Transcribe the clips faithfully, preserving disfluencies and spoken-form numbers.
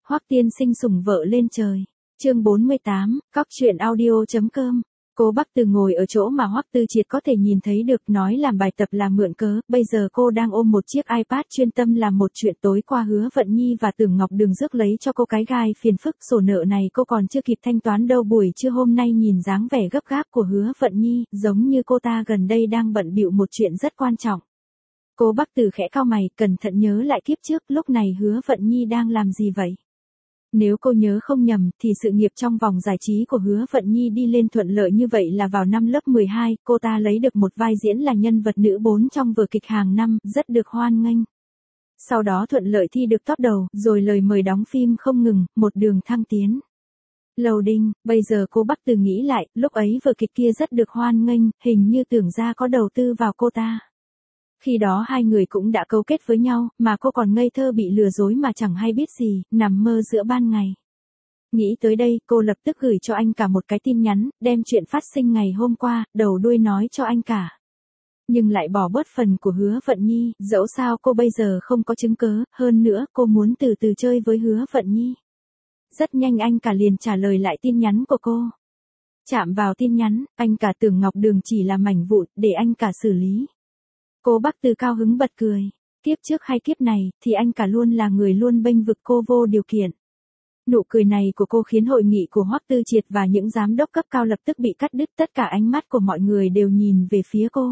Hoắc tiên sinh sủng vợ lên trời. Chương bốn mươi tám, cóc truyện audio chấm com. Cô Bắc Từ ngồi ở chỗ mà Hoắc Tư Triệt có thể nhìn thấy được, nói làm bài tập là mượn cớ, bây giờ cô đang ôm một chiếc iPad chuyên tâm làm một chuyện. Tối qua Hứa Vận Nhi và Tưởng Ngọc Đường rước lấy cho cô cái gai phiền phức, sổ nợ này cô còn chưa kịp thanh toán đâu. Buổi trưa hôm nay nhìn dáng vẻ gấp gáp của Hứa Vận Nhi, giống như cô ta gần đây đang bận bịu một chuyện rất quan trọng. Cô Bắc Từ khẽ cau mày, cẩn thận nhớ lại kiếp trước, lúc này Hứa Vận Nhi đang làm gì vậy? Nếu cô nhớ không nhầm, thì sự nghiệp trong vòng giải trí của Hứa Vận Nhi đi lên thuận lợi như vậy là vào năm lớp mười hai, cô ta lấy được một vai diễn là nhân vật nữ bốn trong vở kịch hàng năm, rất được hoan nghênh. Sau đó thuận lợi thi được top đầu, rồi lời mời đóng phim không ngừng, một đường thăng tiến. Loading, bây giờ cô Bắc Từ nghĩ lại, lúc ấy vở kịch kia rất được hoan nghênh, hình như Tưởng gia có đầu tư vào cô ta. Khi đó hai người cũng đã cấu kết với nhau, mà cô còn ngây thơ bị lừa dối mà chẳng hay biết gì, nằm mơ giữa ban ngày. Nghĩ tới đây, cô lập tức gửi cho anh cả một cái tin nhắn, đem chuyện phát sinh ngày hôm qua, đầu đuôi nói cho anh cả. Nhưng lại bỏ bớt phần của Hứa Vận Nhi, dẫu sao cô bây giờ không có chứng cớ, hơn nữa cô muốn từ từ chơi với Hứa Vận Nhi. Rất nhanh anh cả liền trả lời lại tin nhắn của cô. Chạm vào tin nhắn, anh cả Tưởng Ngọc Đường chỉ là mảnh vụn, để anh cả xử lý. Cô Bắc Từ cao hứng bật cười. Kiếp trước hay kiếp này, thì anh cả luôn là người luôn bênh vực cô vô điều kiện. Nụ cười này của cô khiến hội nghị của Hoắc Tư Triệt và những giám đốc cấp cao lập tức bị cắt đứt, tất cả ánh mắt của mọi người đều nhìn về phía cô.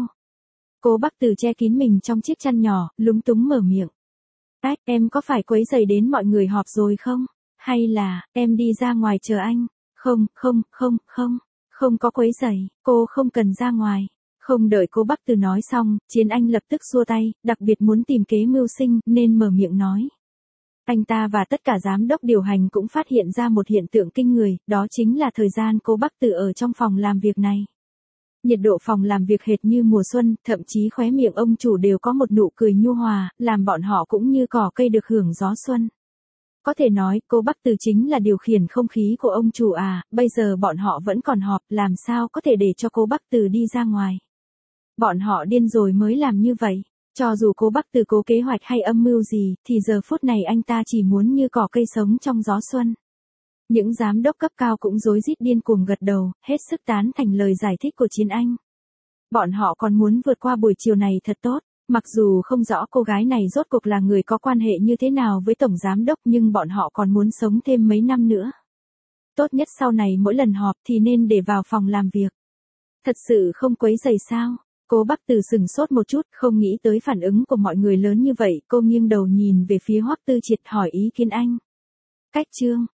Cô Bắc Từ che kín mình trong chiếc chăn nhỏ, lúng túng mở miệng. Ách, em có phải quấy rầy đến mọi người họp rồi không? Hay là, em đi ra ngoài chờ anh? Không, không, không, không, không có quấy rầy, cô không cần ra ngoài. Không đợi cô Bắc Từ nói xong, Chiến Anh lập tức xua tay, đặc biệt muốn tìm kế mưu sinh, nên mở miệng nói. Anh ta và tất cả giám đốc điều hành cũng phát hiện ra một hiện tượng kinh người, đó chính là thời gian cô Bắc Từ ở trong phòng làm việc này. Nhiệt độ phòng làm việc hệt như mùa xuân, thậm chí khóe miệng ông chủ đều có một nụ cười nhu hòa, làm bọn họ cũng như cỏ cây được hưởng gió xuân. Có thể nói, cô Bắc Từ chính là điều khiển không khí của ông chủ à, bây giờ bọn họ vẫn còn họp, làm sao có thể để cho cô Bắc Từ đi ra ngoài. Bọn họ điên rồi mới làm như vậy. Cho dù cô Bắc Từ cố kế hoạch hay âm mưu gì, thì giờ phút này anh ta chỉ muốn như cỏ cây sống trong gió xuân. Những giám đốc cấp cao cũng rối rít điên cuồng gật đầu, hết sức tán thành lời giải thích của Chiến Anh. Bọn họ còn muốn vượt qua buổi chiều này thật tốt, mặc dù không rõ cô gái này rốt cuộc là người có quan hệ như thế nào với tổng giám đốc, nhưng bọn họ còn muốn sống thêm mấy năm nữa. Tốt nhất sau này mỗi lần họp thì nên để vào phòng làm việc. Thật sự không quấy rầy sao? Cô Bắc Từ sừng sốt một chút, không nghĩ tới phản ứng của mọi người lớn như vậy, cô nghiêng đầu nhìn về phía Hoắc Tư Triệt hỏi ý kiến anh. Cách chương,